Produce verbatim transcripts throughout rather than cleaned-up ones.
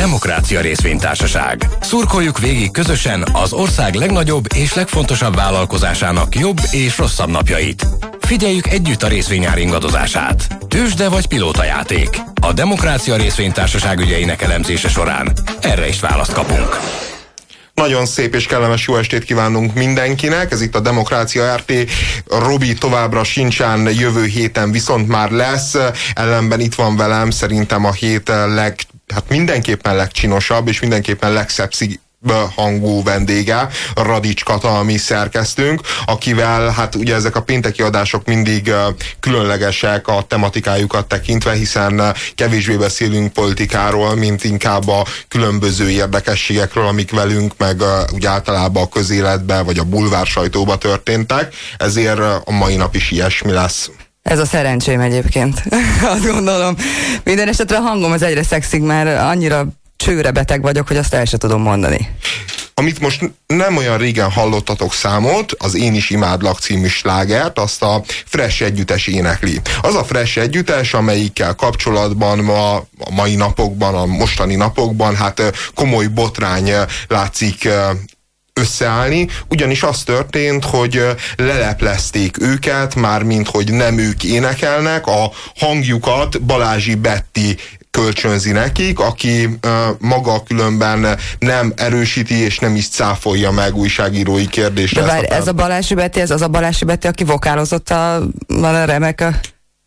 Demokrácia Részvénytársaság. Szurkoljuk végig közösen az ország legnagyobb és legfontosabb vállalkozásának jobb és rosszabb napjait. Figyeljük együtt a részvényár ingadozását. Tőzsde vagy pilótajáték. A Demokrácia Részvénytársaság ügyeinek elemzése során erre is választ kapunk. Nagyon szép és kellemes jó estét kívánunk mindenkinek. Ez itt a Demokrácia er té. Robi továbbra sincsen, jövő héten viszont már lesz. Ellenben itt van velem szerintem a hét leg, hát mindenképpen legcsinosabb és mindenképpen legszepszi hangú vendége, Radics Kata, a mi szerkesztőnk, akivel hát ugye ezek a pénteki adások mindig uh, különlegesek a tematikájukat tekintve, hiszen uh, kevésbé beszélünk politikáról, mint inkább a különböző érdekességekről, amik velünk, meg uh, úgy általában a közéletben, vagy a bulvár sajtóba történtek, ezért uh, a mai nap is ilyesmi lesz. Ez a szerencsém egyébként, azt gondolom. Minden esetre a hangom az egyre szexig, mert annyira csőre beteg vagyok, hogy azt el sem tudom mondani. Amit most nem olyan régen hallottatok számot, az Én is imádlak című slágert, azt a Fresh együttes énekli. Az a Fresh együttes, amelyikkel kapcsolatban ma, a mai napokban, a mostani napokban, hát komoly botrány látszik összeállni, ugyanis az történt, hogy leleplezték őket, mármint hogy nem ők énekelnek, a hangjukat Balázsi Betti kölcsönzi nekik, aki uh, maga különben nem erősíti és nem is cáfolja meg újságírói kérdésre. De várj, ez a Balázsi Betti, ez az a Balázsi Betti, aki vokálozott a, a remek a...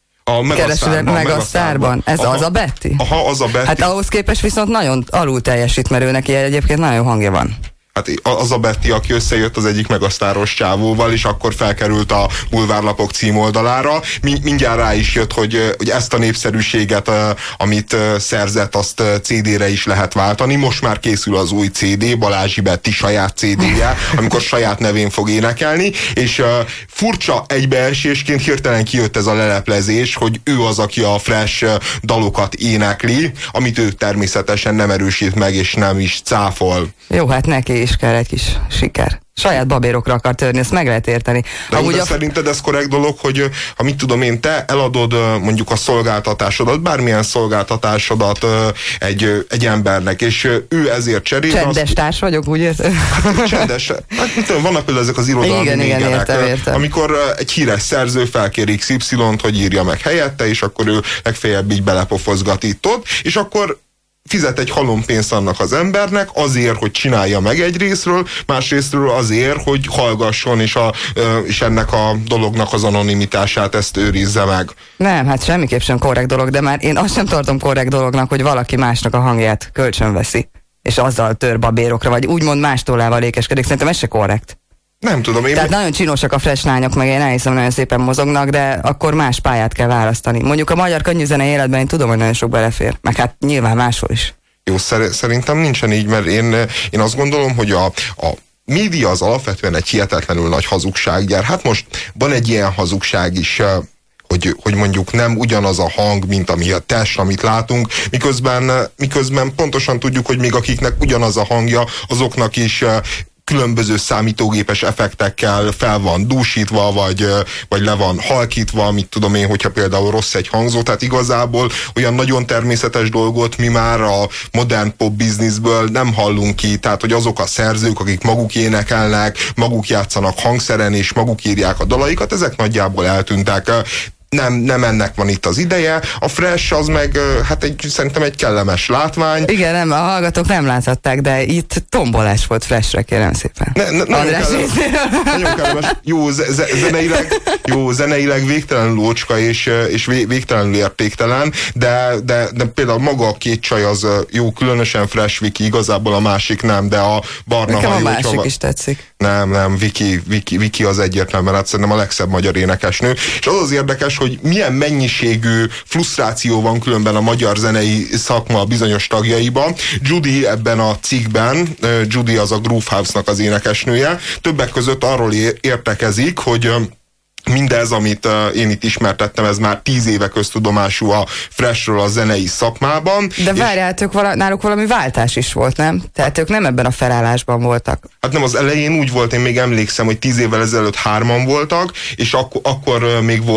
A Megasztárban. Megasztárban. Ez aha, az a Betti? Aha, az a Betti. Hát ahhoz képest viszont nagyon alul teljesít, mert ő neki egyébként nagyon hangja van. Hát az a Betti, aki összejött az egyik megasztáros csávóval, és akkor felkerült a bulvárlapok címoldalára. Mindjárt rá is jött, hogy, hogy ezt a népszerűséget, amit szerzett, azt cé dére is lehet váltani. Most már készül az új cé dé, Balázsi Betti saját cé déje, amikor saját nevén fog énekelni, és furcsa egybeesésként hirtelen kijött ez a leleplezés, hogy ő az, aki a Fresh dalokat énekli, amit ő természetesen nem erősít meg, és nem is cáfol. Jó, hát neki is kell egy kis siker. Saját babérokra akar törni, ezt meg lehet érteni. De, Amúgy de a... szerinted ez korrekt dolog, hogy ha mit tudom én, te eladod mondjuk a szolgáltatásodat, bármilyen szolgáltatásodat egy, egy embernek, és ő ezért cserél. Csendes azt... társ vagyok, úgy értem? Hát, csendes. Hát, mit tudom, vannak például ezek az irodalmi igen, igen, értem, értem. amikor egy híres szerző felkér iksz ipszilont, hogy írja meg helyette, és akkor ő legfeljebb így belepofozgat itt ott, és akkor fizet egy halompénzt annak az embernek azért, hogy csinálja meg egy részről, másrésztről azért, hogy hallgasson, és, a, és ennek a dolognak az anonimitását ezt őrizze meg. Nem, hát semmiképp sem korrekt dolog, de már én azt sem tartom korrekt dolognak, hogy valaki másnak a hangját kölcsönveszi, és azzal tör babérokra, vagy úgymond más tollával lékeskedik. Szerintem ez se korrekt. Nem tudom, én... Tehát nagyon csinosak a Fresh lányok, meg én elhiszem, nagyon szépen mozognak, de akkor más pályát kell választani. Mondjuk a magyar könnyűzenei életben én tudom, hogy nagyon sok belefér, meg hát nyilván máshol is. Jó, szerintem nincsen így, mert én, én azt gondolom, hogy a, a média az alapvetően egy hihetetlenül nagy hazugsággyár. Hát most van egy ilyen hazugság is, hogy, hogy mondjuk nem ugyanaz a hang, mint ami a test, amit látunk, miközben, miközben pontosan tudjuk, hogy még akiknek ugyanaz a hangja, azoknak is különböző számítógépes effektekkel fel van dúsítva, vagy, vagy le van halkítva, mit tudom én, hogyha például rossz egy hangzó, tehát igazából olyan nagyon természetes dolgot mi már a modern pop bizniszből nem hallunk ki, tehát hogy azok a szerzők, akik maguk énekelnek, maguk játszanak hangszeren, és maguk írják a dalaikat, ezek nagyjából eltűntek. Nem, nem ennek van itt az ideje. A Fresh az meg, hát egy, szerintem egy kellemes látvány. Igen, nem, a hallgatók nem láthatták, de itt tombolás volt Freshre, kérem szépen. Ne, ne, nagyon, kellemes, nagyon kellemes. Jó, ze, zeneileg, jó, zeneileg végtelenül ócska és, és végtelenül értéktelen, de, de, de például maga a két csaj az jó, különösen Fresh, Viki, igazából a másik nem, de a barna nekem hajó, a másik csava, is tetszik. Nem, nem, Viki, Viki, Viki az egyértelműen, hát szerintem a legszebb magyar énekesnő. És az az érdekes, hogy milyen mennyiségű frusztráció van különben a magyar zenei szakma bizonyos tagjaiban. Judy ebben a cikkben, Judy az a Groove House-nak az énekesnője, többek között arról értekezik, hogy mindez, amit uh, én itt ismertettem, ez már tíz éve köztudomású a Freshről a zenei szakmában. De várját, ők vala, náluk valami váltás is volt, nem? Tehát ők nem ebben a felállásban voltak. Hát nem, az elején úgy volt, én még emlékszem, hogy tíz évvel ezelőtt hárman voltak, és ak- akkor uh, még volt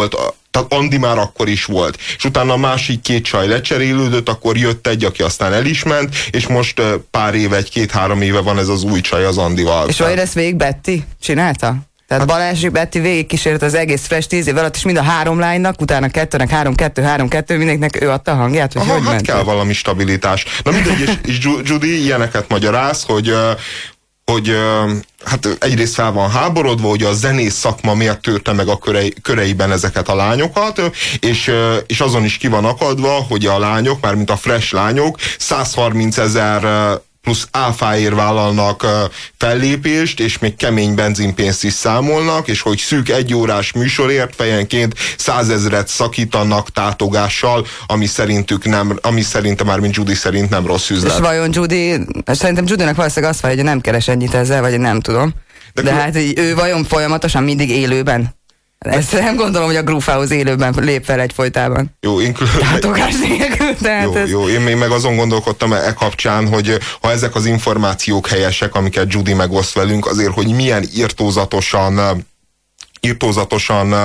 Tehát Andi már akkor is volt. És utána a másik két csaj lecserélődött, akkor jött egy, aki aztán el is ment, és most pár éve, egy-két-három éve van ez az új csaj az Andival. És vagy ezt végig Betty csinálta? Tehát hát, Balázs Betty végig kísért az egész Fresh tíz év alatt, és mind a három lánynak, utána kettőnek, három, kettő, három, kettő, mindenkinek ő adta a hangját, hogy aha, hogy hát ment? kell valami stabilitás. Na mindegy, és, és Judy ilyeneket magyaráz, hogy hogy hát egyrészt fel van háborodva, hogy a zenész szakma miért törte meg a körei, köreiben ezeket a lányokat, és, és azon is ki van akadva, hogy a lányok, mármint a Fresh lányok százharminc ezer plusz áfáért vállalnak fellépést, és még kemény benzinpénzt is számolnak, és hogy szűk egy órás műsorért fejenként százezret szakítanak tátogással, ami szerintük nem, ami szerintem már, mint Judy szerint nem rossz üzlet. És vajon Judy, szerintem Judynak valószínűleg azt várja, hogy nem keres ennyit ezzel, vagy nem tudom. De, De hát ő vajon folyamatosan mindig élőben? Ezt nem gondolom, hogy a Groove élőben lép fel egyfolytában. Jó, én Tátogás nélkül, tehát jó, ez... jó, én még meg azon gondolkodtam e kapcsán, hogy ha ezek az információk helyesek, amiket Judy megoszt velünk, azért, hogy milyen irtózatosan irtózatosan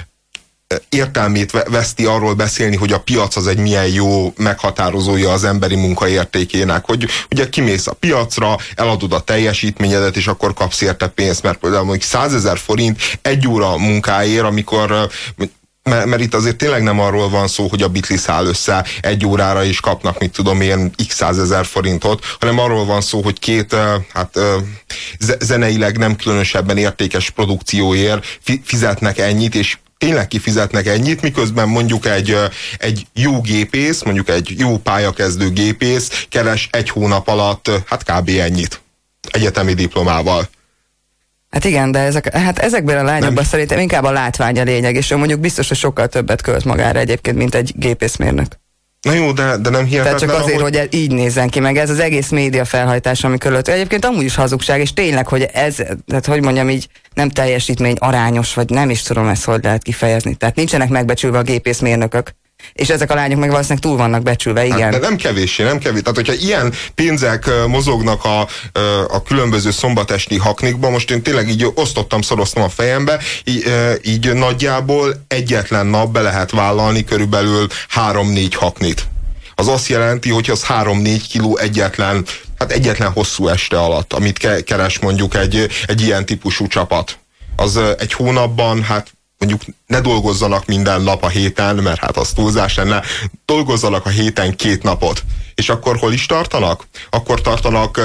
értelmét veszti arról beszélni, hogy a piac az egy milyen jó meghatározója az emberi munka értékének, hogy ugye kimész a piacra, eladod a teljesítményedet, és akkor kapsz érte pénzt, mert például mondjuk százezer forint egy óra munkáért, amikor mert, mert itt azért tényleg nem arról van szó, hogy a Beatles áll össze egy órára is kapnak, mit tudom én, x százezer forintot, hanem arról van szó, hogy két hát zeneileg nem különösebben értékes produkcióért fizetnek ennyit, és tényleg kifizetnek ennyit, miközben mondjuk egy, egy jó gépész, mondjuk egy jó pályakezdő gépész keres egy hónap alatt, hát kb. Ennyit. Egyetemi diplomával. Hát igen, de ezek, hát ezekben a lányokban szerintem inkább a látvány a lényeg, és ő mondjuk biztos, hogy sokkal többet költ magára egyébként, mint egy gépészmérnök. Na jó, de, de nem hihetetlen. Tehát csak azért, ahogy... hogy így nézzen ki, meg ez az egész média felhajtás, ami körülött. Egyébként amúgy is hazugság, és tényleg, hogy ez, tehát hogy mondjam így, nem teljesítmény arányos, vagy nem is tudom ezt, hogy lehet kifejezni. Tehát nincsenek megbecsülve a gépészmérnökök. És ezek a lányok meg valószínűleg túl vannak becsülve, igen. Hát, de nem kevéssé, nem kevés. Tehát, hogyha ilyen pénzek mozognak a, a különböző szombatesti haknikba, most én tényleg így osztottam, szoroztam a fejembe, így, így nagyjából egyetlen nap be lehet vállalni körülbelül három-négy haknit. Az azt jelenti, hogy az három-négy kiló egyetlen, hát egyetlen hosszú este alatt, amit ke- keres mondjuk egy, egy ilyen típusú csapat. Az egy hónapban, hát mondjuk ne dolgozzanak minden nap a héten, mert hát az túlzás lenne, dolgozzanak a héten két napot. És akkor hol is tartanak? Akkor tartanak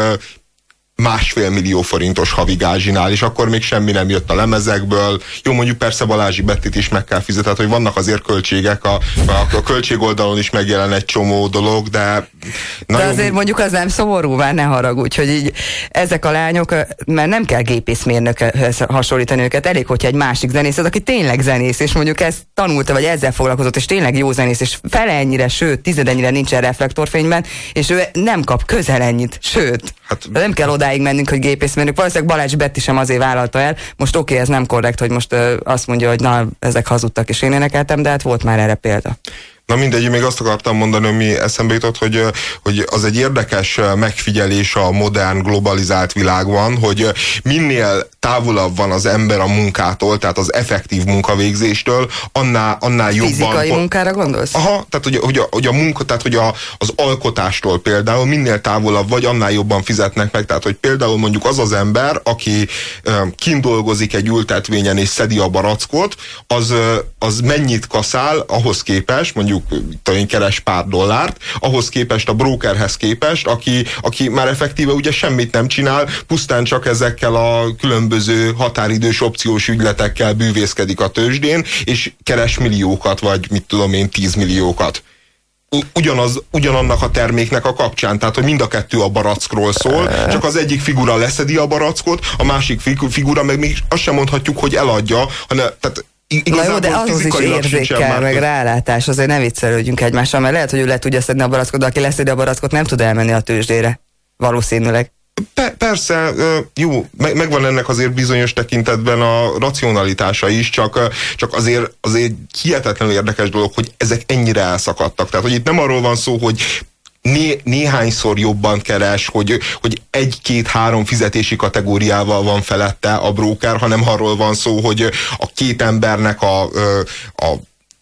másfél millió forintos havi gázsinál, és akkor még semmi nem jött a lemezekből. Jó, mondjuk persze Balázsi Bettit is meg kell fizetni, hogy vannak azért költségek, a, a, a költségoldalon is megjelen egy csomó dolog, de... De azért jó... mondjuk az nem szomorú, már ne haragudj, hogy így ezek a lányok, mert nem kell gépészmérnökhöz hasonlítani őket, elég, hogyha egy másik zenész, az, aki tényleg zenész, és mondjuk ezt tanulta, vagy ezzel foglalkozott, és tényleg jó zenész, és fele ennyire, sőt, tizedennyire nincsen reflektorfényben, és ő nem kap közel ennyit, sőt, hát, nem kell odáig mennünk, hogy gépészmérnök. Valószínűleg Balázs Betty sem azért vállalta el. Most oké, okay, ez nem korrekt, hogy most ö, azt mondja, hogy na, ezek hazudtak, és én énekeltem, de hát volt már erre példa. Na mindegy, még azt akartam mondani, ami eszembe jutott, hogy, hogy az egy érdekes megfigyelés a modern, globalizált világban, hogy minél távolabb van az ember a munkától, tehát az effektív munkavégzéstől, annál, annál jobban... Fizikai munkára gondolsz? Aha, tehát hogy, hogy, a, hogy a munka, tehát hogy a, az alkotástól például minél távolabb vagy, annál jobban fizetnek meg. Tehát, hogy például mondjuk az az ember, aki kint dolgozik egy ültetvényen és szedi a barackot, az, az mennyit kaszál ahhoz képest, mondjuk talán keres pár dollárt, ahhoz képest a brokerhez képest, aki, aki már effektíve ugye semmit nem csinál, pusztán csak ezekkel a különböző határidős opciós ügyletekkel bűvészkedik a tőzsdén, és keres milliókat, vagy mit tudom én, tízmilliókat. Ugyanaz, ugyanannak a terméknek a kapcsán, tehát hogy mind a kettő a barackról szól, csak az egyik figura leszedi a barackot, a másik figura meg még azt sem mondhatjuk, hogy eladja, hanem tehát na jó, de ahhoz is érzékkel, meg rálátás, azért ne viccelődjünk egymással, mert lehet, hogy ő le tudja szedni a barackot, de aki leszedi a barackot, nem tud elmenni a tőzsdére. Valószínűleg. Pe- persze, jó, meg, megvan ennek azért bizonyos tekintetben a racionalitása is, csak, csak azért, azért hihetetlenül érdekes dolog, hogy ezek ennyire elszakadtak. Tehát, hogy itt nem arról van szó, hogy Né, néhányszor jobban keres, hogy, hogy egy-két-három fizetési kategóriával van felette a broker, hanem arról van szó, hogy a két embernek a, a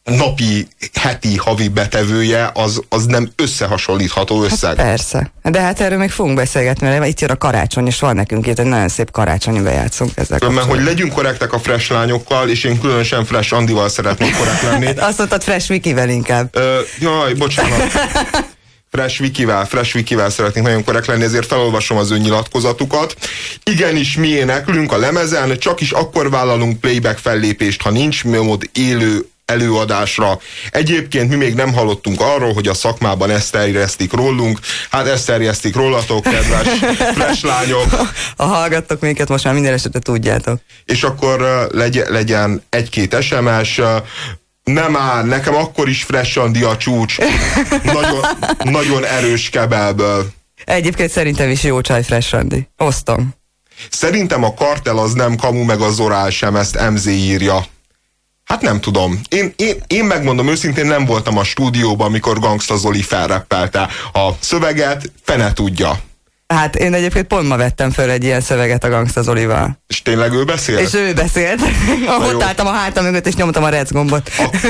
napi, heti, havi betevője, az, az nem összehasonlítható összeg. Hát persze. De hát erről még fogunk beszélgetni, mert itt jön a karácsony, és van nekünk itt egy nagyon szép karácsonyi bejátszunk ezzel kapcsolatban. Mert hogy legyünk korrektek a fresh lányokkal, és én különösen fresh Andival szeretnék korrekt lenni. Azt mondtad fresh Vikivel inkább. Ö, jaj, bocsánat. Fresh Vikivel, Fresh Vikivel szeretnénk nagyon korrekt lenni, ezért felolvasom az önnyilatkozatukat. Igenis, mi éneklünk a lemezen, csak is akkor vállalunk playback fellépést, ha nincs mód élő előadásra. Egyébként mi még nem hallottunk arról, hogy a szakmában ezt terjesztik rólunk. Hát ezt terjesztik rólatok, kedves fresh lányok. Ha hallgattok minket, most már minden esetre tudjátok. És akkor uh, legy- legyen egy-két es em es. Uh, nem áll, nekem akkor is fresh Andi a csúcs. Nagyon, nagyon erős kebelből. Egyébként szerintem is jó csaj fresh Andi. Osztom. Szerintem a Kartel az nem kamu, meg a Zorál sem, ezt em zé írja. Hát nem tudom. Én, én, én megmondom őszintén, nem voltam a stúdióban, amikor Gangsta Zoli felreppelte a szöveget, fene tudja. Hát én egyébként pont ma vettem föl egy ilyen szöveget a Gangsta Zolival. És tényleg ő beszélt? És ő beszélt. Ott álltam a hátam mögött, és nyomtam a rec gombot.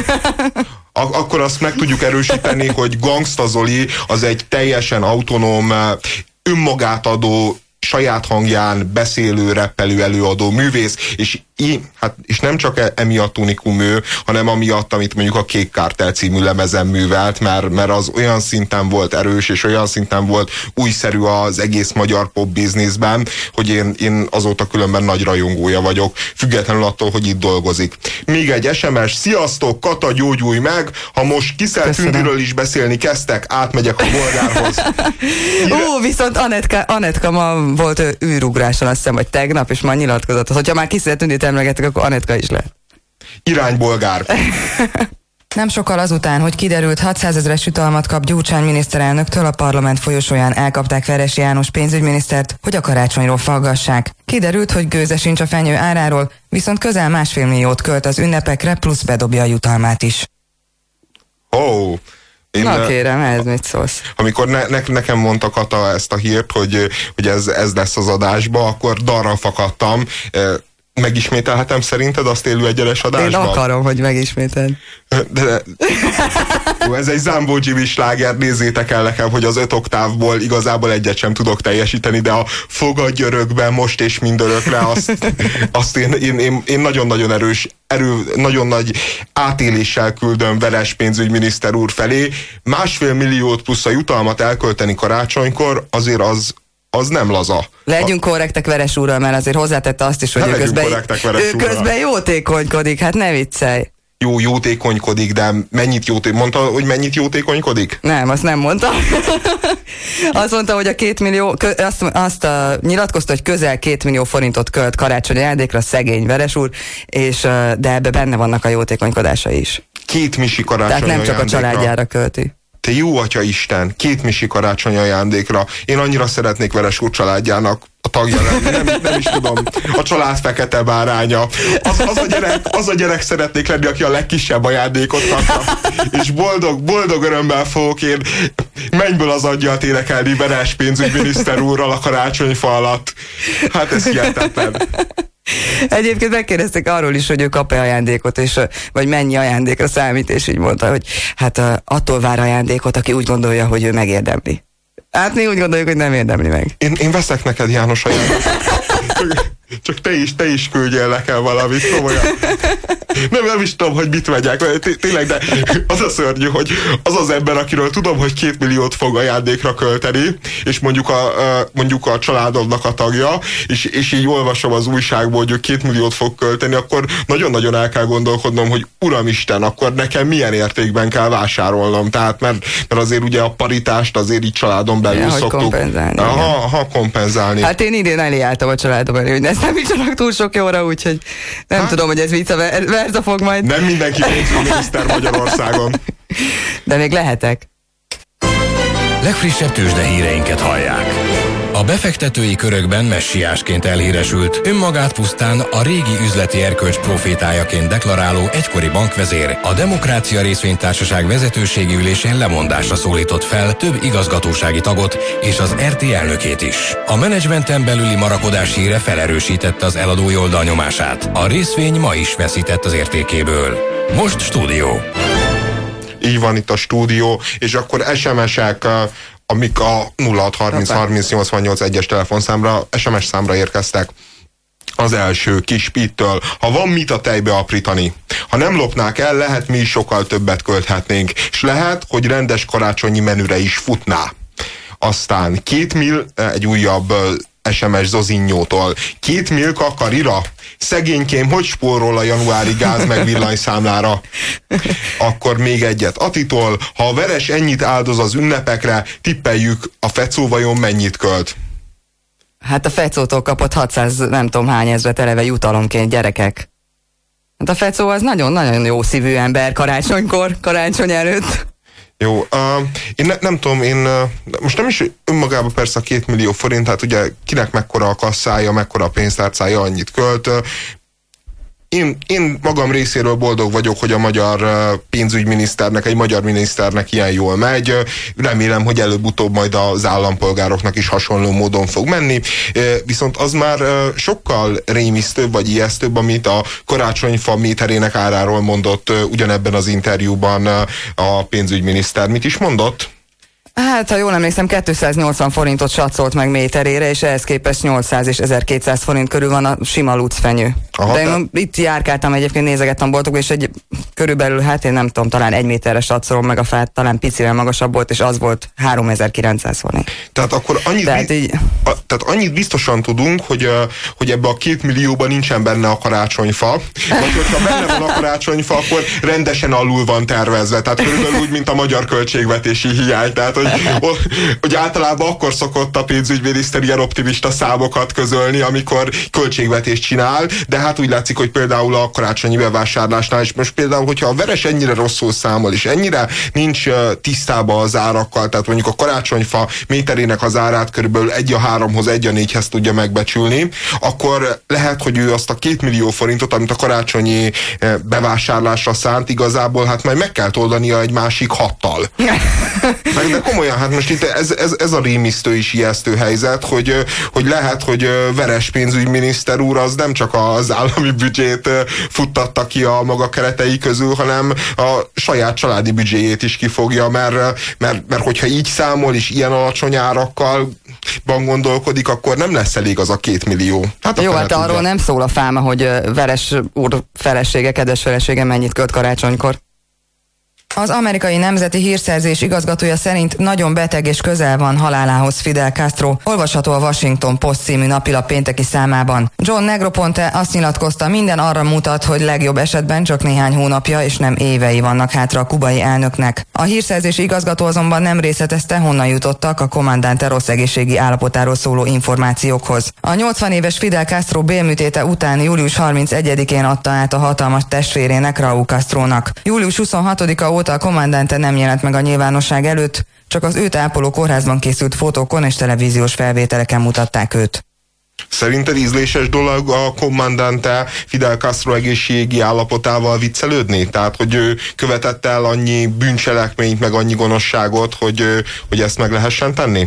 A, a, akkor azt meg tudjuk erősíteni, hogy Gangsta Zoli az egy teljesen autonóm, önmagát adó, saját hangján beszélő, reppelő, előadó művész, és, í, hát, és nem csak e, emiatt unikum ő, hanem amiatt, amit mondjuk a Kék Kártel című lemezen művelt, mert, mert az olyan szinten volt erős, és olyan szinten volt újszerű az egész magyar pop bizniszben, hogy én, én azóta különben nagy rajongója vagyok, függetlenül attól, hogy itt dolgozik. Még egy es em es, sziasztok, Kata, gyógyulj meg, ha most Kiszel Tündiről is beszélni kezdtek, átmegyek a bolgárhoz. Ó, viszont Anetka, Anetka ma volt űrugráson, azt hiszem, vagy tegnap, és már nyilatkozott. Hogyha már Kiszel Tündit emlegetek, akkor Anetka is lehet. Irány bolgár. Nem sokkal azután, hogy kiderült, hatszázezres jutalmat kap Gyurcsány miniszterelnöktől, a parlament folyosóján elkapták Veressy János pénzügyminisztert, hogy a karácsonyról faggassák. Kiderült, hogy gőze sincs a fenyő áráról, viszont közel másfél milliót költ az ünnepekre, plusz bedobja a jutalmát is. Ó, oh. Én, Na kérem, ez mit szólsz? Amikor ne, ne, nekem mondta Kata ezt a hírt, hogy, hogy ez, ez lesz az adásba, akkor darra fakadtam. Megismételhetem szerinted azt élő egyenes adásban? Én akarom, hogy megismételd. De, de, jó, ez egy Zambó Jimmy sláger, nézzétek el nekem, hogy az öt oktávból igazából egyet sem tudok teljesíteni, de a fogadj örökben, most és mindörökre, azt, azt én, én, én, én nagyon-nagyon erős, erő, nagyon nagy átéléssel küldöm Veres pénzügyminiszter úr felé. Másfél milliót plusz a jutalmat elkölteni karácsonykor, azért az az nem laza. Legyünk korrektek Veres úrral, mert azért hozzátette azt is, hogy ő közben, ő közben jótékonykodik, hát ne viccelj. Jó, jótékonykodik, de mennyit jótékonykodik? Mondta, hogy mennyit jótékonykodik? Nem, azt nem mondta. Azt mondta, hogy a két millió, azt, azt a, nyilatkozta, hogy közel két millió forintot költ karácsonyi ajándékra szegény Veres úr, és, de ebbe benne vannak a jótékonykodásai is. Két misi karácsonyi Tehát nem csak ajándékra. A családjára költi. Te jó atya Isten, két misi karácsonyi ajándékra. Én annyira szeretnék Veres úr családjának a tagja lenni, nem, nem is tudom. A család fekete báránya. Az, az, a gyerek, az a gyerek szeretnék lenni, aki a legkisebb ajándékot kapja. És boldog, boldog örömmel fogok én mennyből az adjat énekelni Veres pénzügyminiszter úrral a karácsonyfa alatt. Hát ez hihetetlen. Egyébként megkérdezték arról is, hogy ő kap-e ajándékot, és, vagy mennyi ajándékra számít, és így mondta, hogy hát attól vár ajándékot, aki úgy gondolja, hogy ő megérdemli. Hát mi úgy gondoljuk, hogy nem érdemli meg. Én, én veszek neked, János, ajándékot. Csak te is, te is küldjél nekem valamit, komolyan. Nem, nem is tudom, hogy mit vegyek. Tényleg, de az a szörnyű, hogy az az ember, akiről tudom, hogy két milliót fog ajándékra költeni, és mondjuk a, mondjuk a családomnak a tagja, és, és így olvasom az újságból, hogy ő két milliót fog költeni, akkor nagyon-nagyon el kell gondolkodnom, hogy Uramisten, akkor nekem milyen értékben kell vásárolnom. Tehát, mert, mert azért ugye a paritást azért így családon belül ja, szoktuk. Kompenzálni. Ha, ha kompenzálni. Hát én idén elé álltam a családom elé, hogy ezt nem viccelek túl sok jóra, úgyhogy nem hát, tudom, hogy ez vicca verza fog majd. Nem mindenki pénzügyminiszter Magyarországon. De még lehetek. Legfrissebb tőzsdehíreinket hallják. A befektetői körökben messiásként elhíresült, önmagát pusztán a régi üzleti erkölcs profétájaként deklaráló egykori bankvezér a Demokrácia Részvénytársaság vezetőségi ülésén lemondásra szólított fel több igazgatósági tagot és az er té elnökét is. A menedzsmenten belüli marakodás híre felerősítette az eladói oldal nyomását. A részvény ma is veszített az értékéből. Most stúdió. Így van itt a stúdió, és akkor es em esek, amik a nulla hat harminc harminc nyolcvannyolc egyes telefonszámra, es em es számra érkeztek. Az első kis Pittől: ha van mit a tejbe aprítani, ha nem lopnák el, lehet mi is sokkal többet költhetnénk, és lehet, hogy rendes karácsonyi menüre is futná. Aztán két mil, egy újabb es em es Zozinyótól: két Milka karira? Szegénykém, hogy spórol a januári gáz meg villanyszámlára? Akkor még egyet Atitól: ha a Veres ennyit áldoz az ünnepekre, tippeljük, a Fecó vajon mennyit költ? Hát a Fecótól kapott hatszáz nem tudom hány ezret eleve jutalomként, gyerekek. Hát a Fecó az nagyon-nagyon jó szívű ember karácsonykor, karácsony előtt. Jó, uh, én ne, nem tudom, én uh, most nem is önmagában persze a két millió forint, hát ugye kinek mekkora a kasszája, mekkora a pénztárcája, annyit költ. Uh, Én, én magam részéről boldog vagyok, hogy a magyar pénzügyminiszternek, egy magyar miniszternek ilyen jól megy. Remélem, hogy előbb-utóbb majd az állampolgároknak is hasonló módon fog menni. Viszont az már sokkal rémisztőbb vagy ijesztőbb, amit a karácsonyfa méterének áráról mondott ugyanebben az interjúban a pénzügyminiszter. Mit is mondott? Hát, ha jól emlékszem, kétszáznyolcvan forintot satszolt meg méterére, és ehhez képest nyolcszáz és ezerkétszáz forint körül van a sima lucfenyő. Aha, de én te... itt járkáltam egyébként, nézegettem boltokba, és egy körülbelül, hát én nem tudom, talán egy méterre satszolom meg a fát, talán picivel magasabb volt, és az volt háromezer-kilencszáz forint. Tehát akkor annyit, tehát bi- így... a, tehát annyit biztosan tudunk, hogy, hogy ebbe a két millióban nincsen benne a karácsonyfa, vagy hogyha benne van a karácsonyfa, akkor rendesen alul van tervezve, tehát körülbelül úgy, mint a magyar költségvetési hiány, tehát Hogy, hogy általában akkor szokott a pénzügyminiszter ilyen optimista számokat közölni, amikor költségvetést csinál, de hát úgy látszik, hogy például a karácsonyi bevásárlásnál is most például, hogyha a Veres ennyire rosszul számol, és ennyire nincs tisztában az árakkal, tehát mondjuk a karácsonyfa méterének az árát körülbelül egy a háromhoz, egy a négyhez tudja megbecsülni, akkor lehet, hogy ő azt a két millió forintot, amit a karácsonyi bevásárlásra szánt, igazából hát majd meg kell oldania egy másik hattal. De komolyan, hát most itt ez, ez, ez a rémisztő is ijesztő helyzet, hogy, hogy lehet, hogy Veres pénzügyminiszter úr az nem csak az állami büdzsét futtatta ki a maga keretei közül, hanem a saját családi büdzséjét is kifogja, mert, mert, mert hogyha így számol, és ilyen alacsony árakkal gondolkodik, akkor nem lesz elég az a két millió. Hát jó, hát arról nem szól a fáma, hogy Veres úr felesége, kedves felesége mennyit költ karácsonykor. Az amerikai nemzeti hírszerzés igazgatója szerint nagyon beteg és közel van halálához Fidel Castro. Olvasható a Washington Post című napilap pénteki számában. John Negroponte azt nyilatkozta, minden arra mutat, hogy legjobb esetben csak néhány hónapja és nem évei vannak hátra a kubai elnöknek. A hírszerzési igazgató azonban nem részletezte, honnan jutottak a kommandante rossz egészségi állapotáról szóló információkhoz. A nyolcvan éves Fidel Castro bélműtéte után július harmincegyedikén adta át a hatalmas testvérének, Raúl Castrónak. július huszonhatodika óta a kommandante nem jelent meg a nyilvánosság előtt, csak az őt ápoló kórházban készült fotókon és televíziós felvételeken mutatták őt. Szerinted ízléses dolog a kommandante Fidel Castro egészségi állapotával viccelődni? Tehát, hogy ő követett el annyi bűncselekményt, meg annyi gonoszságot, hogy, hogy ezt meg lehessen tenni?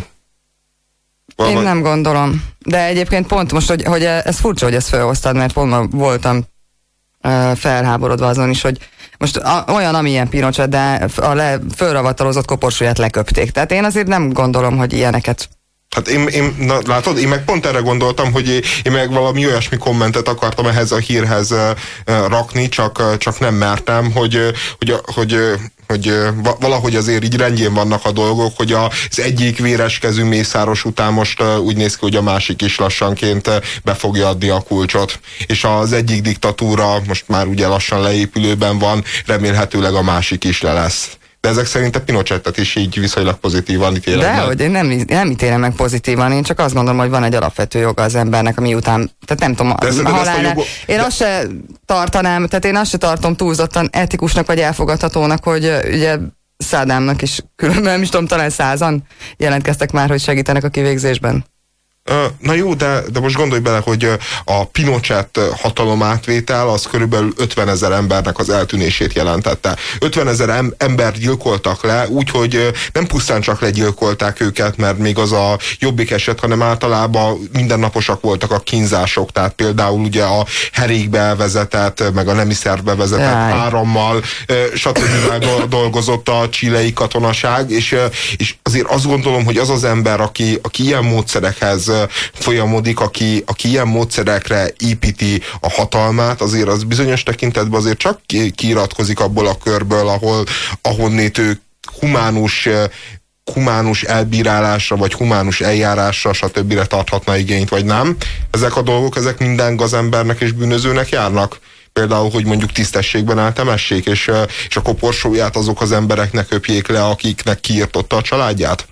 Val- Én nem gondolom. De egyébként pont most, hogy, hogy ez furcsa, hogy ezt felhoztad, mert pont ma voltam uh, felháborodva azon is, hogy most a, olyan, amilyen Pinochet, de a le, fölravatalozott koporsóját leköpték. Tehát én azért nem gondolom, hogy ilyeneket... Hát én, én na, látod, én meg pont erre gondoltam, hogy én meg valami olyasmi kommentet akartam ehhez a hírhez uh, rakni, csak, uh, csak nem mertem, hogy, uh, hogy, hogy, uh, hogy uh, valahogy azért így rendjén vannak a dolgok, hogy az egyik véreskezű mészáros után most uh, úgy néz ki, hogy a másik is lassanként uh, be fogja adni a kulcsot. És az egyik diktatúra most már ugye lassan leépülőben van, remélhetőleg a másik is le lesz. De ezek szerint a Pinochetet is így viszonylag pozitívan ítélem meg. Dehogy, én nem, nem ítélem meg pozitívan, én csak azt gondolom, hogy van egy alapvető joga az embernek, ami után, tehát nem tudom, de halálnál, jogo... én de... azt se tartanám, tehát én azt se tartom túlzottan etikusnak vagy elfogadhatónak, hogy ugye Száddámnak is különben, nem is tudom, talán százan jelentkeztek már, hogy segítenek a kivégzésben. Na jó, de, de most gondolj bele, hogy a Pinochet hatalomátvétel az körülbelül ötvenezer embernek az eltűnését jelentette. ötvenezer ember gyilkoltak le, úgyhogy nem pusztán csak legyilkolták őket, mert még az a jobbik eset, hanem általában mindennaposak voltak a kínzások, tehát például ugye a herékbe vezetett, meg a nemi szervbe vezetett Jaj. árammal, stb. Dolgozott a chilei katonaság, és, és azért azt gondolom, hogy az az ember, aki, aki ilyen módszerekhez folyamodik, aki, aki ilyen módszerekre építi a hatalmát, azért az bizonyos tekintetben azért csak kiiratkozik abból a körből, ahol ahonnét ő humánus humánus elbírálásra, vagy humánus eljárásra, stb. Tarthatna igényt, vagy nem. Ezek a dolgok, ezek minden gazembernek és bűnözőnek járnak. Például, hogy mondjuk tisztességben eltemessék, és, és a koporsóját azok az embereknek köpjék le, akiknek kiirtotta a családját.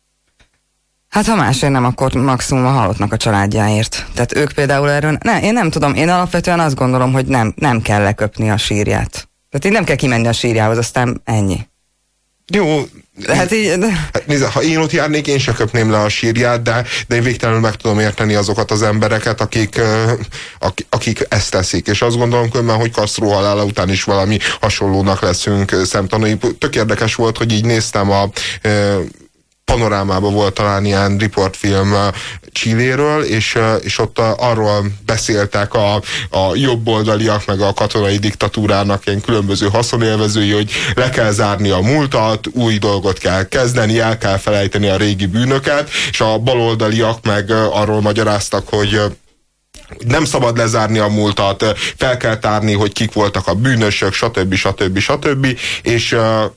Hát ha másért nem, akkor maximum a halottnak a családjáért. Tehát ők például erről, ne, én nem tudom, én alapvetően azt gondolom, hogy nem, nem kell leköpni a sírját. Tehát így nem kell kimenni a sírjához, aztán ennyi. Jó, hát így... hát nézd, ha én ott járnék, én se köpném le a sírját, de, de én végtelenül meg tudom érteni azokat az embereket, akik, akik, akik ezt teszik. És azt gondolom különben, hogy Castro halála után is valami hasonlónak leszünk szemtanúi. Tök érdekes volt, hogy így néztem a Panorámában volt talán ilyen riportfilm Chiléről, és, és ott arról beszéltek a, a jobboldaliak, meg a katonai diktatúrának ilyen különböző haszonélvezői, hogy le kell zárni a múltat, új dolgot kell kezdeni, el kell felejteni a régi bűnöket, és a baloldaliak meg arról magyaráztak, hogy nem szabad lezárni a múltat, fel kell tárni, hogy kik voltak a bűnösök, stb. stb. stb. És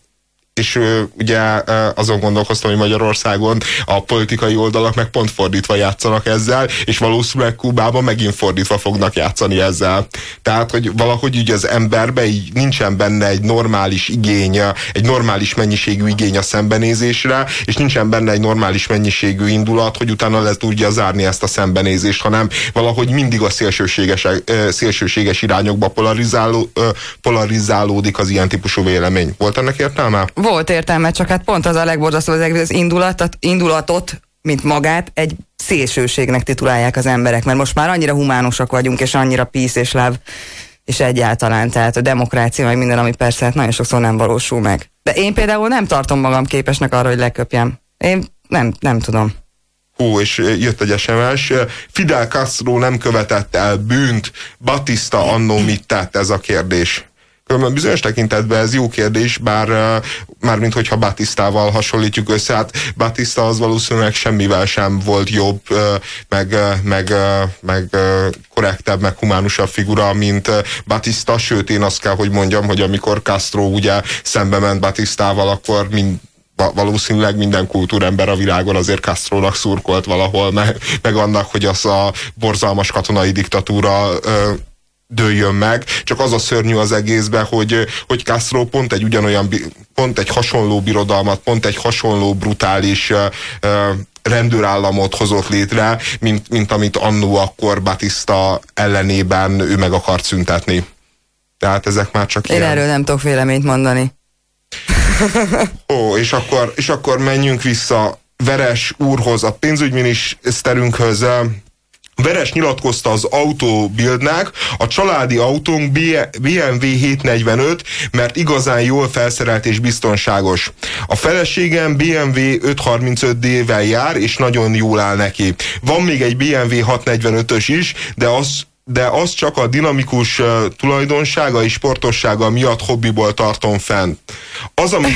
és ugye azon gondolkoztam, hogy Magyarországon a politikai oldalak meg pont fordítva játszanak ezzel, és valószínűleg Kubában megint fordítva fognak játszani ezzel. Tehát, hogy valahogy így az emberbe így nincsen benne egy normális igény, egy normális mennyiségű igény a szembenézésre, és nincsen benne egy normális mennyiségű indulat, hogy utána le tudja zárni ezt a szembenézést, hanem valahogy mindig a szélsőséges, szélsőséges irányokba polarizáló, polarizálódik az ilyen típusú vélemény. Volt ennek értelme? Volt értelme, csak hát pont az a legborzasztóbb, az, az indulatot, indulatot, mint magát, egy szélsőségnek titulálják az emberek, mert most már annyira humánusak vagyunk, és annyira písz és láv, és egyáltalán, tehát a demokrácia, meg minden, ami persze hát nagyon sokszor nem valósul meg. De én például nem tartom magam képesnek arra, hogy leköpjem. Én nem, nem tudom. Hú, és jött egy es em es. Fidel Castro nem követett el bűnt, Batista annó mit tett, ez a kérdés. Bizonyos tekintetben ez jó kérdés, bár mármint hogyha Batistával hasonlítjuk össze, hát Batista az valószínűleg semmivel sem volt jobb, meg, meg, meg korrektebb, meg humánusabb figura, mint Batista, sőt én azt kell, hogy mondjam, hogy amikor Castro ugye szembe ment Batistával, akkor mind valószínűleg minden kultúrember a világon azért Castrónak szurkolt valahol, meg, meg annak, hogy az a borzalmas katonai diktatúra dőljön meg, csak az a szörnyű az egészben, hogy, hogy Castro pont egy ugyanolyan, pont egy hasonló birodalmat, pont egy hasonló brutális uh, rendőrállamot hozott létre, mint, mint amit annó akkor Batista ellenében ő meg akart szüntetni. Tehát ezek már csak Én ilyen... erről nem tudok véleményt mondani. Ó, és akkor, és akkor menjünk vissza Veres úrhoz, a pénzügyminiszterünkhöz. Veres nyilatkozta az Autobildnek, a családi autónk bé em vé hétszáznegyvenöt, mert igazán jól felszerelt és biztonságos. A feleségem bé em vé ötszázharmincöt dé-vel jár, és nagyon jól áll neki. Van még egy bé em vé hatszáznegyvenötös is, de az de az csak a dinamikus uh, tulajdonsága és sportossága miatt hobbiból tartom fenn. Az, amit...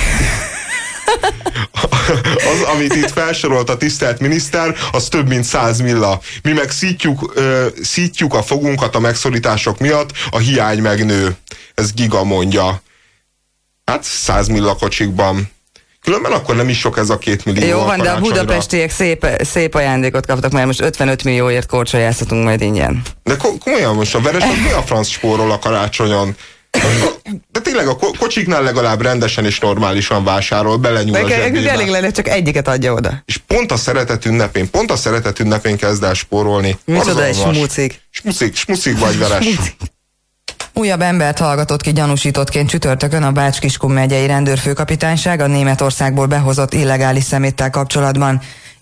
az, amit itt felsorolt a tisztelt miniszter, az több mint száz milla. Mi meg szítjuk, ö, szítjuk a fogunkat a megszorítások miatt, a hiány megnő. Ez Giga mondja. Hát száz milla kocsikban. Különben akkor nem is sok ez a két millió. Jó van, a de a budapestiek szép, szép ajándékot kaptak, mert most ötvenöt millióért korcsolyázhatunk majd ingyen. De komolyan most a Veres, mi a franc spórol a karácsonyon? De tényleg a kocsiknál legalább rendesen és normálisan vásárol, belenyúl a zsebébe. Elég lenne, csak egyiket adja oda. És pont a szeretet ünnepén, pont a szeretet ünnepén kezd el spórolni. Micsoda egy smucik. Smucik, smucik vagy Veres. Újabb embert hallgatott ki gyanúsítottként csütörtökön a Bács-Kiskun megyei rendőrfőkapitányság a Németországból behozott illegális szeméttel kapcsolatban.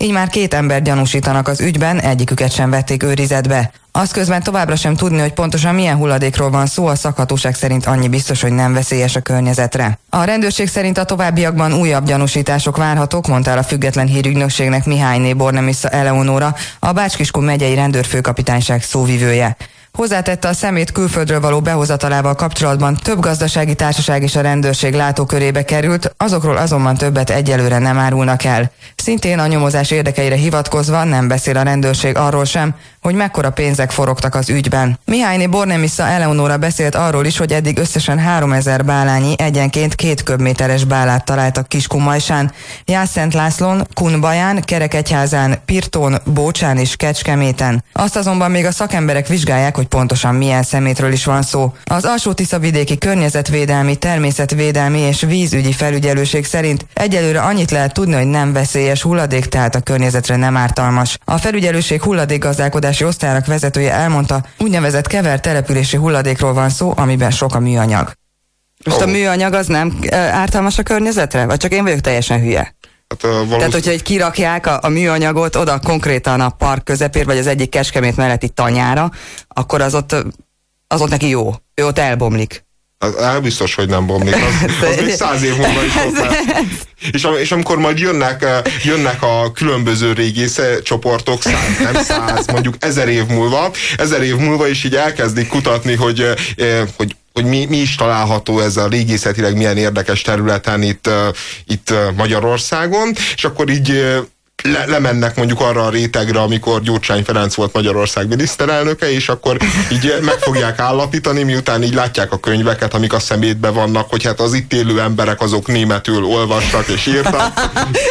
így már két ember gyanúsítanak az ügyben, egyiküket sem vették őrizetbe. Az közben továbbra sem tudni, hogy pontosan milyen hulladékról van szó, a szakhatóság szerint annyi biztos, hogy nem veszélyes a környezetre. A rendőrség szerint a továbbiakban újabb gyanúsítások várhatók, mondta el a független hírügynökségnek Mihályné Bornemisza Eleonóra, a Bács-Kiskun megyei rendőrfőkapitányság szóvivője. Hozzátette, a szemét külföldről való behozatalával kapcsolatban több gazdasági társaság és a rendőrség látókörébe került, azokról azonban többet egyelőre nem árulnak el. Szintén a nyomozás érdekeire hivatkozva nem beszél a rendőrség arról sem, hogy mekkora pénzek forogtak az ügyben. Mihályné Bornemisza Eleonóra beszélt arról is, hogy eddig összesen háromezer bálányi, egyenként két köbméteres bálát találtak Kiskunmajsán, Jászszent Lászlón, Kunbaján, Kerekegyházán, Pirtón, Bócsán és Kecskeméten. Azt azonban még a szakemberek vizsgálják, hogy pontosan milyen szemétről is van szó. Az Alsó-Tiszavidéki Környezetvédelmi, Természetvédelmi és Vízügyi Felügyelőség szerint egyelőre annyit lehet tudni, hogy nem veszélyes hulladék, tehát a környezetre nem ártalmas. A felügyelőség hulladékgazdálkodási osztályának vezetője elmondta, úgynevezett kevert települési hulladékról van szó, amiben sok a műanyag. Most oh. a műanyag az nem ártalmas a környezetre? Vagy csak én vagyok teljesen hülye? Hát, uh, valószínű... Tehát, hogyha egy kirakják a, a műanyagot oda konkrétan a park közepén, vagy az egyik Kecskemét melletti tanyára, akkor az ott, az ott neki jó. Ő ott elbomlik. Az biztos, hogy nem bomlik. Az, az még száz év múlva is ott lesz. És, és amikor majd jönnek, jönnek a különböző régész csoportok, száz, nem száz, mondjuk ezer év múlva, ezer év múlva is így elkezdik kutatni, hogy, hogy hogy mi, mi is található ez a régészetileg milyen érdekes területen itt, itt Magyarországon, és akkor így le, lemennek mondjuk arra a rétegre, amikor Gyurcsány Ferenc volt Magyarország miniszterelnöke, és akkor így meg fogják állapítani, miután így látják a könyveket, amik a szemétben vannak, hogy hát az itt élő emberek azok németül olvastak és írtak.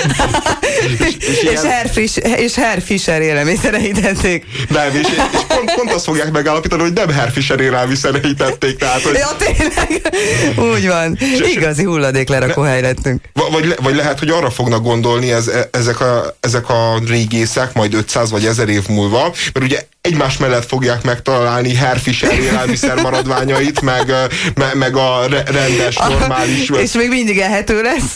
és, és, és, Herr Fischer, és Herr Fischer élelmiszereit tették. Nem, és, és pont, pont azt fogják megállapítani, hogy nem Herr Fischer élelmiszereit tették. Tehát, hogy... Ja, tényleg? Úgy van. Igazi hulladéklerakóhely lettünk. Vagy, vagy lehet, hogy arra fognak gondolni ez, ezek, a, ezek a régészek majd ötszáz vagy ezer év múlva, mert ugye egymás mellett fogják megtalálni Herr Fischer élelmiszer maradványait, meg, me, meg a rendes, normális... És még mindig ehető lesz?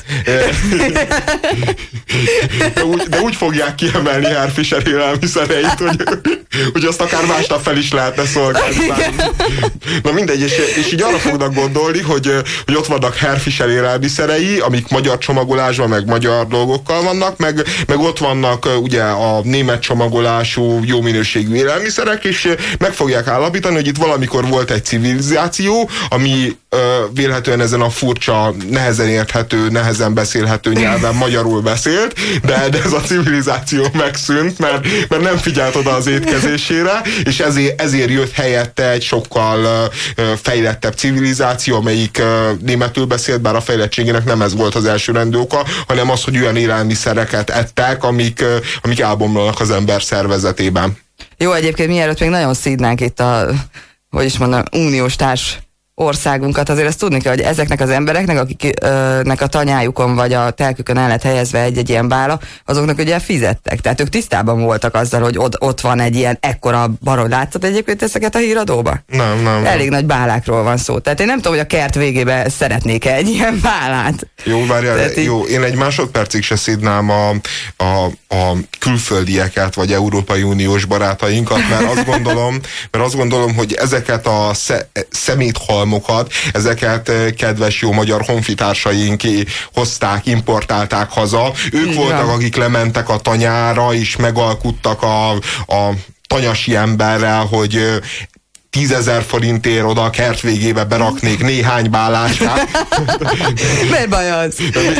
De úgy, de úgy fogják kiemelni Herr Fischer élelmiszereit, hogy, hogy azt akár másnap fel is lehetne szolgálni. Na mindegy, és, és így arra fognak gondolni, hogy, hogy ott vannak Herr Fischer élelmiszerei, amik magyar csomagolásban, meg magyar dolgokkal vannak, meg, meg ott vannak ugye a német csomagolású, jó minőségű élelmiszerek, és meg fogják állapítani, hogy itt valamikor volt egy civilizáció, ami ö, vélhetően ezen a furcsa, nehezen érthető, nehezen beszélhető nyelven magyarul beszélt, de, de ez a civilizáció megszűnt, mert, mert nem figyelt oda az étkezésére, és ezért, ezért jött helyette egy sokkal ö, fejlettebb civilizáció, amelyik ö, németül beszélt, bár a fejlettségének nem ez volt az elsőrendű oka, hanem az, hogy olyan élelmiszereket ettek, amik, ö, amik elbomlanak az ember szervezetében. Jó, egyébként mielőtt még nagyon szídnánk itt a, hogy is mondom, uniós társ országunkat, azért azt tudni kell, hogy ezeknek az embereknek, akiknek a tanyájukon vagy a telkükön el lett helyezve egy-egy ilyen bála, azoknak ugye fizettek. Tehát ők tisztában voltak azzal, hogy ott, ott van egy ilyen ekkora barony. Láttad egyébként ezeket a híradóba? Nem, nem. Elég nagy bálákról van szó. Tehát én nem tudom, hogy a kert végébe szeretnék-e egy ilyen bálát. Jó, várjál, így... jó, én egy másodpercig se szídnám a, a, a külföldieket, vagy Európai Uniós barátainkat, mert azt gondolom, mert azt gondolom, hogy ezeket a szeméthal ezeket kedves jó magyar honfitársaink hozták, importálták haza. Ők igen. voltak, akik lementek a tanyára, és megalkuttak a, a tanyasi emberrel, hogy tízezer forintért oda a kert végébe beraknék néhány báláskát. Miért baj az?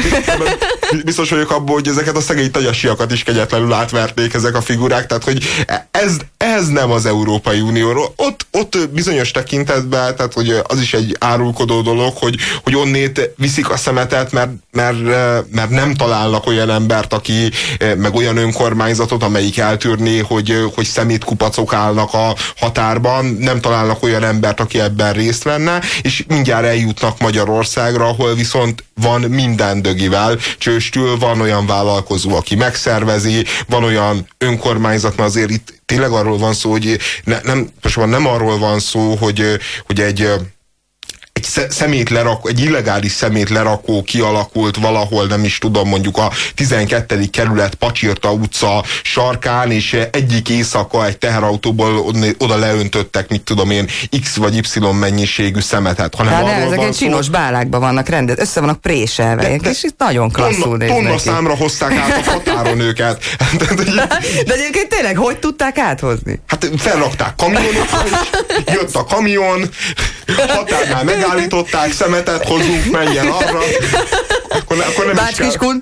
Biztos vagyok abból, hogy ezeket a szegény tanyasiakat is kegyetlenül átverték ezek a figurák, tehát hogy ez, ez nem az Európai Unióról. Ott, ott bizonyos tekintetben, tehát hogy az is egy árulkodó dolog, hogy, hogy onnét viszik a szemetet, mert, mert, mert nem találnak olyan embert, aki, meg olyan önkormányzatot, amelyik eltűrné, hogy, hogy szemétkupacok állnak a határban, nem találnak olyan embert, aki ebben részt venne, és mindjárt eljutnak Magyarországra, ahol viszont van minden dögivel csőstül, van olyan vállalkozó, aki megszervezi, van olyan önkormányzat, mert azért itt tényleg arról van szó, hogy ne, nem, nem arról van szó, hogy, hogy egy egy szemét lerakó, egy illegális szemét lerakó kialakult valahol, nem is tudom, mondjuk a tizenkettedik kerület Pacsirta utca sarkán, és egyik éjszaka egy teherautóból oda leöntöttek, mit tudom én, X vagy Y mennyiségű szemetet. Hanem hát nem, ezek egy csinos bálákban vannak rendet, össze vannak préselve, és itt nagyon klasszul néznek. Tonna számra hozták át a határon őket. De egyébként tényleg, hogy tudták áthozni? Hát felrakták kamionokra, és jött a kamion, határnál megállították, szemetet hozunk, menjen arra. Akkor, akkor nem Bácskiskun.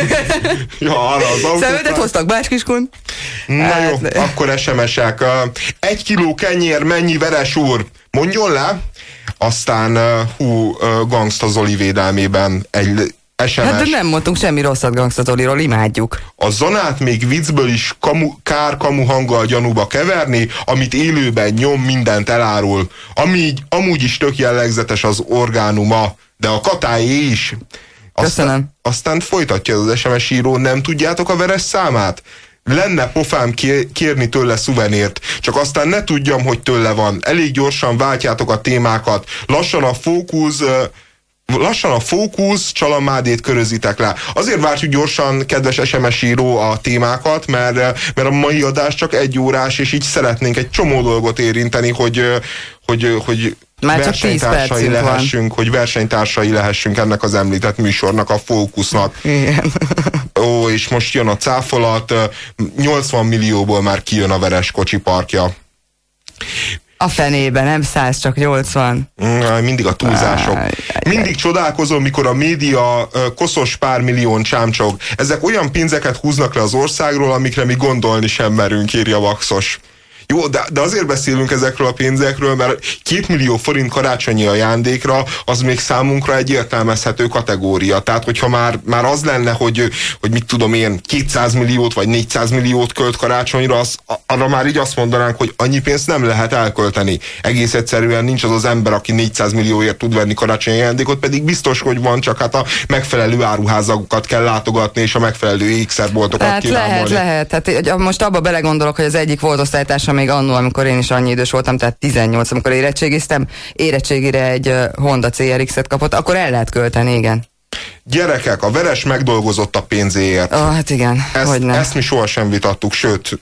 Ja, arra az autót. Szemetet hoztak Bácskiskun. Na hát, jó, akkor es em esek. Egy kiló kenyér, mennyi, Veres úr? Mondjon le. Aztán hú, Gangsta Zoli védelmében egy es em es. Hát de nem mondtunk semmi rosszat Gangsta Zoliról, imádjuk. A Zonát még viccből is kamu, kár kamu hanggal gyanúba keverni, amit élőben nyom, mindent elárul. Ami, amúgy is tök jellegzetes az orgánuma, de a Katályé is. Aztán, Köszönöm. Aztán folytatja az es em es író, nem tudjátok a Veres számát? Lenne pofám kérni tőle szuvenért, csak aztán ne tudjam, hogy tőle van. Elég gyorsan váltjátok a témákat. Lassan a fókusz... Lassan a fókusz, Csalamádét körözitek le. Azért várjuk gyorsan, kedves es em es író, a témákat, mert, mert a mai adás csak egy órás, és így szeretnénk egy csomó dolgot érinteni, hogy, hogy, hogy már versenytársai lehessünk, van. hogy versenytársai lehessünk ennek az említett műsornak, a Fókusznak. Igen. Ó, és most jön a cáfolat, nyolcvan millióból már kijön a Veres kocsiparkja. A fenében, nem száz, csak nyolcvan. Mindig a túlzások. Áj, Mindig csodálkozom, mikor a média koszos pár millión csámcsog. Ezek olyan pénzeket húznak le az országról, amikre mi gondolni sem merünk, írja Vaxos. Jó, de, de azért beszélünk ezekről a pénzekről, mert két millió forint karácsonyi ajándékra az még számunkra egy értelmezhető kategória. Tehát, hogyha már, már az lenne, hogy, hogy mit tudom én, kétszáz milliót vagy négyszáz milliót költ karácsonyra, az, arra már így azt mondanánk, hogy annyi pénzt nem lehet elkölteni. Egész egyszerűen nincs az az ember, aki négyszáz millióért tud venni karácsonyi ajándékot, pedig biztos, hogy van, csak hát a megfelelő áruházakat kell látogatni, és a megfelelő ékszerboltokat hát kirámolni. Lehet, lehet. Hát most abba belegondolok, hogy az egyik volt osztálytársam még annól, amikor én is annyi idős voltam, tehát tizennyolc, amikor érettségiztem, érettségire egy Honda cé er ikszet kapott, akkor el lehet költeni, igen. Gyerekek, a Veres megdolgozott a pénzéért. Oh, hát igen, ezt, hogyne. Ezt mi sohasem vitattuk, sőt,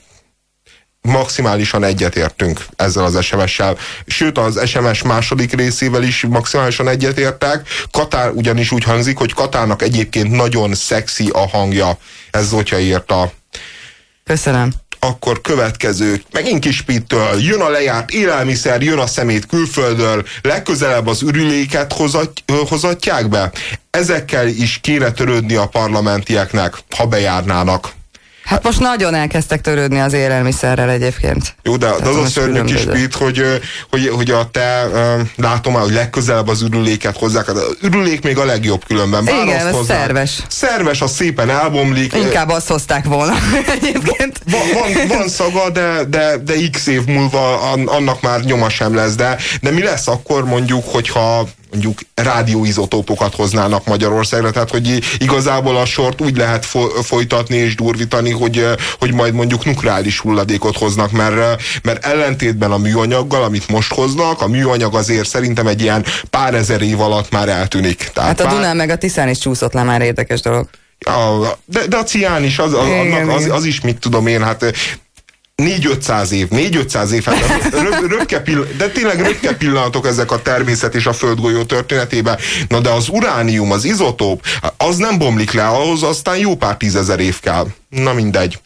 maximálisan egyetértünk ezzel az es em essel. Sőt, az es em es második részével is maximálisan egyetértek. Katár ugyanis úgy hangzik, hogy Katárnak egyébként nagyon szexi a hangja. Ez Zotya írta. Köszönöm. Akkor következő, megint Kispittől, jön a lejárt élelmiszer, jön a szemét külföldről, legközelebb az ürüléket hozat, hozatják be. Ezekkel is kéne törődni a parlamentieknek, ha bejárnának. Hát most nagyon elkezdtek törődni az élelmiszerrel egyébként. Jó, de, de az a szörnyű Kispit, hogy, hogy, hogy a te uh, látom már, hogy legközelebb az ürüléket hozzák. Az ürülék még a legjobb különben. Bár igen, ez szerves. Szerves, az szépen elbomlik. Inkább azt hozták volna egyébként. Van, van, van szaga, de, de, de x év múlva annak már nyoma sem lesz. De, de mi lesz akkor mondjuk, hogyha mondjuk rádióizotópokat hoznának Magyarországra, tehát hogy igazából a sort úgy lehet fo- folytatni és durvítani, hogy, hogy majd mondjuk nukleáris hulladékot hoznak, mert, mert ellentétben a műanyaggal, amit most hoznak, a műanyag azért szerintem egy ilyen pár ezer év alatt már eltűnik. Tehát hát a pár... Dunán meg a Tiszán is csúszott le, már érdekes dolog. A, de, de a cián is, az, az, igen, annak, az, az is mit tudom én, hát négy-ötszáz év, négy-ötszáz év, hát röv, röpke pill- de tényleg röpke pillanatok ezek a természet és a földgolyó történetében. Na de az uránium, az izotóp, az nem bomlik le, ahhoz aztán jó pár tízezer év kell. Na mindegy.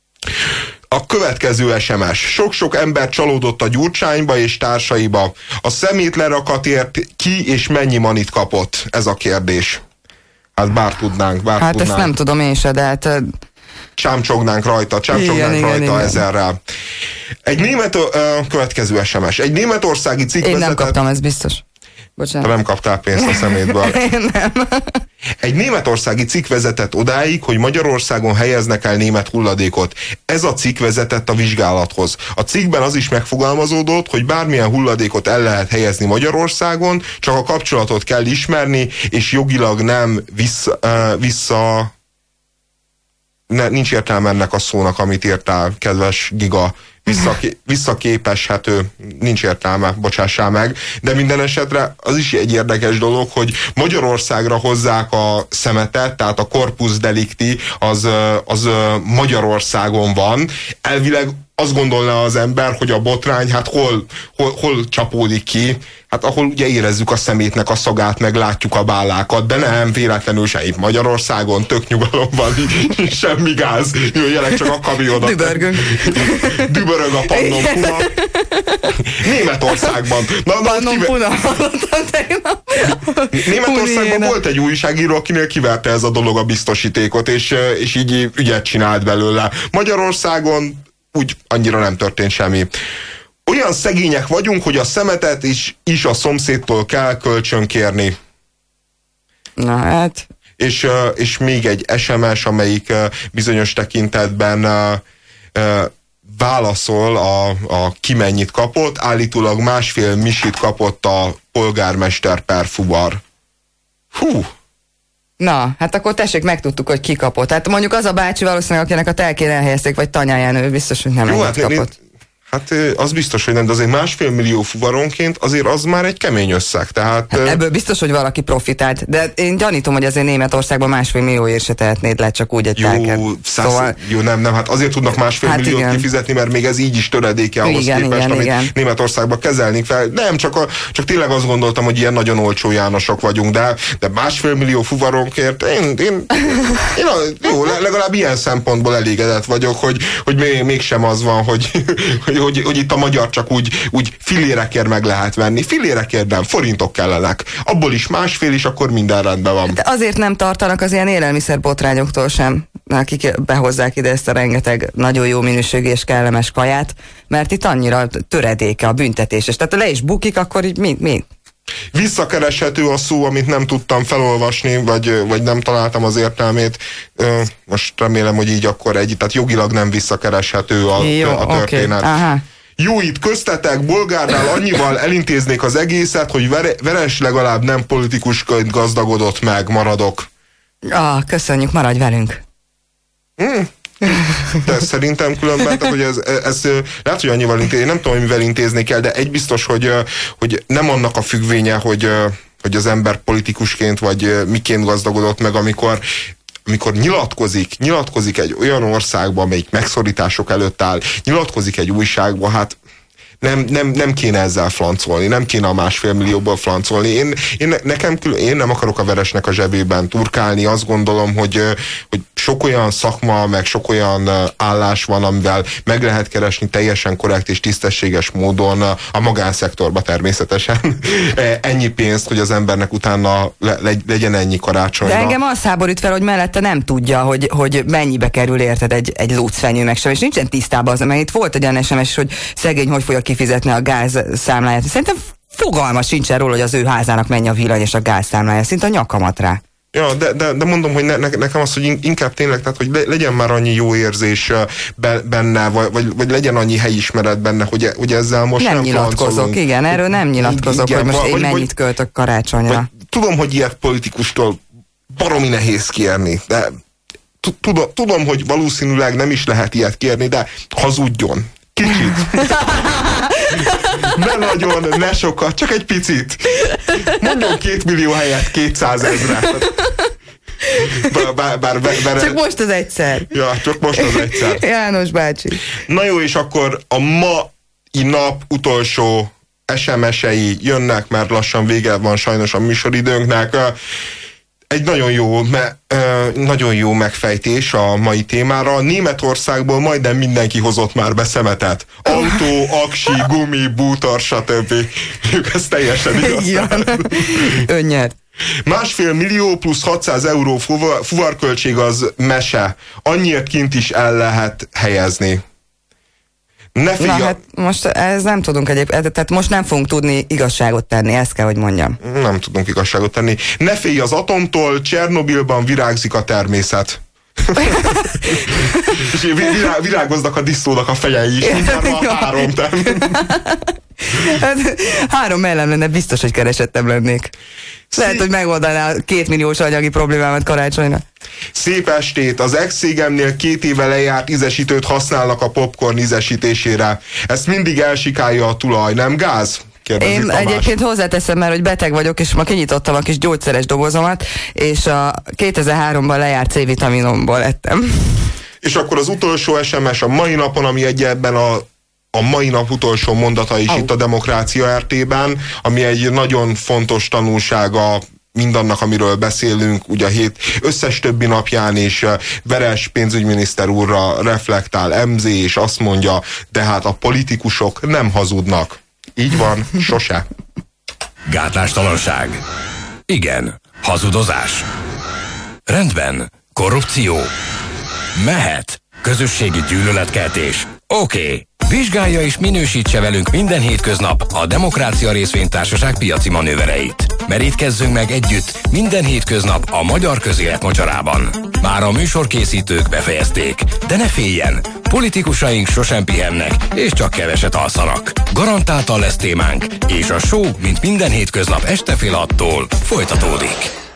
A következő es em es. Sok-sok ember csalódott a Gyurcsányba és társaiba. A szemétlerakatért ki és mennyi manit kapott? Ez a kérdés. Hát bár tudnánk, bár hát tudnánk. ezt nem tudom én se, de hát... Csámcsognánk rajta, csámcsognánk igen, rajta igen, ezerrel. Egy német, uh, következő es em es. Egy németországi cikk Én vezetett... nem kaptam, ez biztos. Bocsánat. Te nem kaptál pénzt a szemétből. Én nem. Egy németországi cikk vezetett odáig, hogy Magyarországon helyeznek el német hulladékot. Ez a cikk vezetett a vizsgálathoz. A cikkben az is megfogalmazódott, hogy bármilyen hulladékot el lehet helyezni Magyarországon, csak a kapcsolatot kell ismerni, és jogilag nem vissza... Uh, vissza ne, nincs értelme ennek a szónak, amit írtál, kedves Giga, Visszaké, visszaképeshető, nincs értelme, bocsássál meg, de minden esetre az is egy érdekes dolog, hogy Magyarországra hozzák a szemetet, tehát a corpus delicti az, az Magyarországon van. Elvileg azt gondolná az ember, hogy a botrány, hát hol, hol, hol csapódik ki, hát ahol ugye érezzük a szemétnek a szagát, meg látjuk a bállákat, de nem véletlenül se itt Magyarországon, tök nyugalom van, semmi gáz, jöjjenek csak a kamiodat. Dübörgünk. Dübörög a Pannon Puna. Németországban. Na, na, Pannon kive... Puna, hallottam tegnap. Németországban volt egy újságíró, akinél kiverte ez a dolog a biztosítékot, és, és így ügyet csinált belőle. Magyarországon úgy annyira nem történt semmi. Olyan szegények vagyunk, hogy a szemetet is, is a szomszédtól kell kölcsönkérni. Na hát. És, és még egy es em es, amelyik bizonyos tekintetben válaszol a, a ki mennyit kapott, állítólag másfél misit kapott a polgármester per fuvar. Hú! Na, hát akkor tessék, megtudtuk, hogy ki kapott. Hát mondjuk az a bácsi valószínűleg, akinek a telkén elhelyezték, vagy tanyáján, ő biztos, hogy nem Jó, ennyit hát kapott. Én, hát az biztos, hogy nem, de azért másfél millió fuvaronként azért az már egy kemény összeg. Tehát, hát ebből biztos, hogy valaki profitált, de én gyanítom, hogy azért Németországban másfél millióért se tehetnéd le csak úgy egy telket. Jó, száz, szóval... jó, nem, nem, hát azért tudnak másfél hát milliót igen. kifizetni, mert még ez így is töredéke ahhoz igen, képest, igen, amit igen. Németországban kezelni fel. Nem, csak, a, csak tényleg azt gondoltam, hogy ilyen nagyon olcsó Jánosok vagyunk, de, de másfél millió fuvaronkért én, én, én, én a, jó, legalább ilyen szempontból elégedett vagyok, hogy, hogy még, mégsem az van, hogy, hogy, hogy, hogy itt a magyar csak úgy, úgy fillérekért meg lehet venni. Fillérekért nem, forintok kellenek. Abból is másfél is, akkor minden rendben van. De azért nem tartanak az ilyen élelmiszerbotrányoktól sem, akik behozzák ide ezt a rengeteg nagyon jó minőségű és kellemes kaját, mert itt annyira töredéke a büntetés. És tehát le is bukik, akkor így mi? mi? Visszakereshető a szó, amit nem tudtam felolvasni, vagy, vagy nem találtam az értelmét. Most remélem, hogy így akkor egy, tehát jogilag nem visszakereshető a, jó, a történet. Okay. Aha. Jó, itt köztetek, Bolgárnál annyival elintéznék az egészet, hogy vere, Veres legalább nem politikusként gazdagodott meg, maradok. Ah, köszönjük, maradj velünk. Hmm. De szerintem különben, tehát, hogy ez, ez lehet, hogy annyival intézni, nem tudom, hogy mivel intézni kell, de egy biztos, hogy, hogy nem annak a függvénye, hogy, hogy az ember politikusként vagy miként gazdagodott meg, amikor amikor nyilatkozik, nyilatkozik egy olyan országban, amelyik megszorítások előtt áll, nyilatkozik egy újságban, hát nem, nem, nem kéne ezzel flancolni, nem kéne a másfél millióból flancolni. Én, én, nekem külön, én nem akarok a Veresnek a zsebében turkálni, azt gondolom, hogy, hogy sok olyan szakma, meg sok olyan állás van, amivel meg lehet keresni teljesen korrekt és tisztességes módon a magánszektorba természetesen ennyi pénzt, hogy az embernek utána le, legyen ennyi karácsonyra. De engem az háborít fel, hogy mellette nem tudja, hogy, hogy mennyibe kerül érted egy, egy lucfenyő meg sem, és nincsen tisztában az, mert itt volt egy olyan es em es, hogy szegény hogy fogja kifizetni a gáz számláját. Szerintem fogalma sincsen róla, hogy az ő házának mennyi a villany és a gáz számlája. Szinte a nyakamat rá. Ja, de, de, de mondom, hogy ne, ne, nekem az, hogy inkább tényleg, tehát, hogy le, legyen már annyi jó érzés benne, vagy, vagy, vagy legyen annyi helyismeret benne, hogy, hogy ezzel most nem, nem nyilatkozok, flancolunk. Igen, erről nem nyilatkozok, igen, hogy most vagy, én mennyit vagy, költök karácsonyra. Vagy, tudom, hogy ilyet politikustól baromi nehéz kérni, de tudom, tudom, hogy valószínűleg nem is lehet ilyet kérni, de hazudjon. Kicsit. Ne nagyon, ne sokat, csak egy picit. Mondjon két millió helyett kétszázezret. Bár, bár, bár, bár, csak most az egyszer. Ja, csak most az egyszer. János bácsi. Na jó, és akkor a mai nap utolsó es em es-ei jönnek, mert lassan vége van sajnos a műsoridőnknek. Egy nagyon jó, me, nagyon jó megfejtés a mai témára. Németországból majdnem mindenki hozott már be szemetet. Autó, aksi, gumi, bútor, stb. Ez teljesen igaz. Önnyert. Másfél millió plusz hatszáz euró fuvar, fuvarköltség az mese. Annyiért kint is el lehet helyezni. Ne Na hát most ez nem tudunk egyébként, tehát most nem fogunk tudni igazságot tenni, ezt kell, hogy mondjam. Nem tudunk igazságot tenni. Ne félj az atomtól, Csernobilban virágzik a természet. És virá, virágoznak a disztónak a fejei is, már van három termék. Hát, három mellem lenne, biztos, hogy keresettem lennék. Lehet, hogy megoldaná két milliós anyagi problémámat karácsonyra. Szép estét! Az ex-cégemnél két éve lejárt ízesítőt használnak a popcorn ízesítésére. Ezt mindig elsikálja a tulaj, nem gáz? Kérdezi Én Tamás. egyébként hozzáteszem, mert hogy beteg vagyok, és ma kinyitottam a kis gyógyszeres dobozomat, és a kétezer-háromban lejárt C-vitaminomból ettem. És akkor az utolsó es em es a mai napon, ami egyben a a mai nap utolsó mondata is oh. itt a Demokrácia er té-ben, ami egy nagyon fontos tanulsága mindannak, amiről beszélünk, ugye a hét összes többi napján is Veres pénzügyminiszter úrra reflektál em zé, és azt mondja, de hát a politikusok nem hazudnak. Így van, sose. Gátlástalanság. Igen. Hazudozás. Rendben. Korrupció. Mehet. Közösségi gyűlöletkeltés. Oké. Okay. Vizsgálja és minősítse velünk minden hétköznap a Demokrácia Részvénytársaság piaci manővereit. Merítkezzünk meg együtt minden hétköznap a magyar közélet mocsarában. Már a műsorkészítők befejezték, de ne féljen, politikusaink sosem pihennek, és csak keveset alszanak. Garantáltan lesz témánk, és a show, mint minden hétköznap este fél attól folytatódik.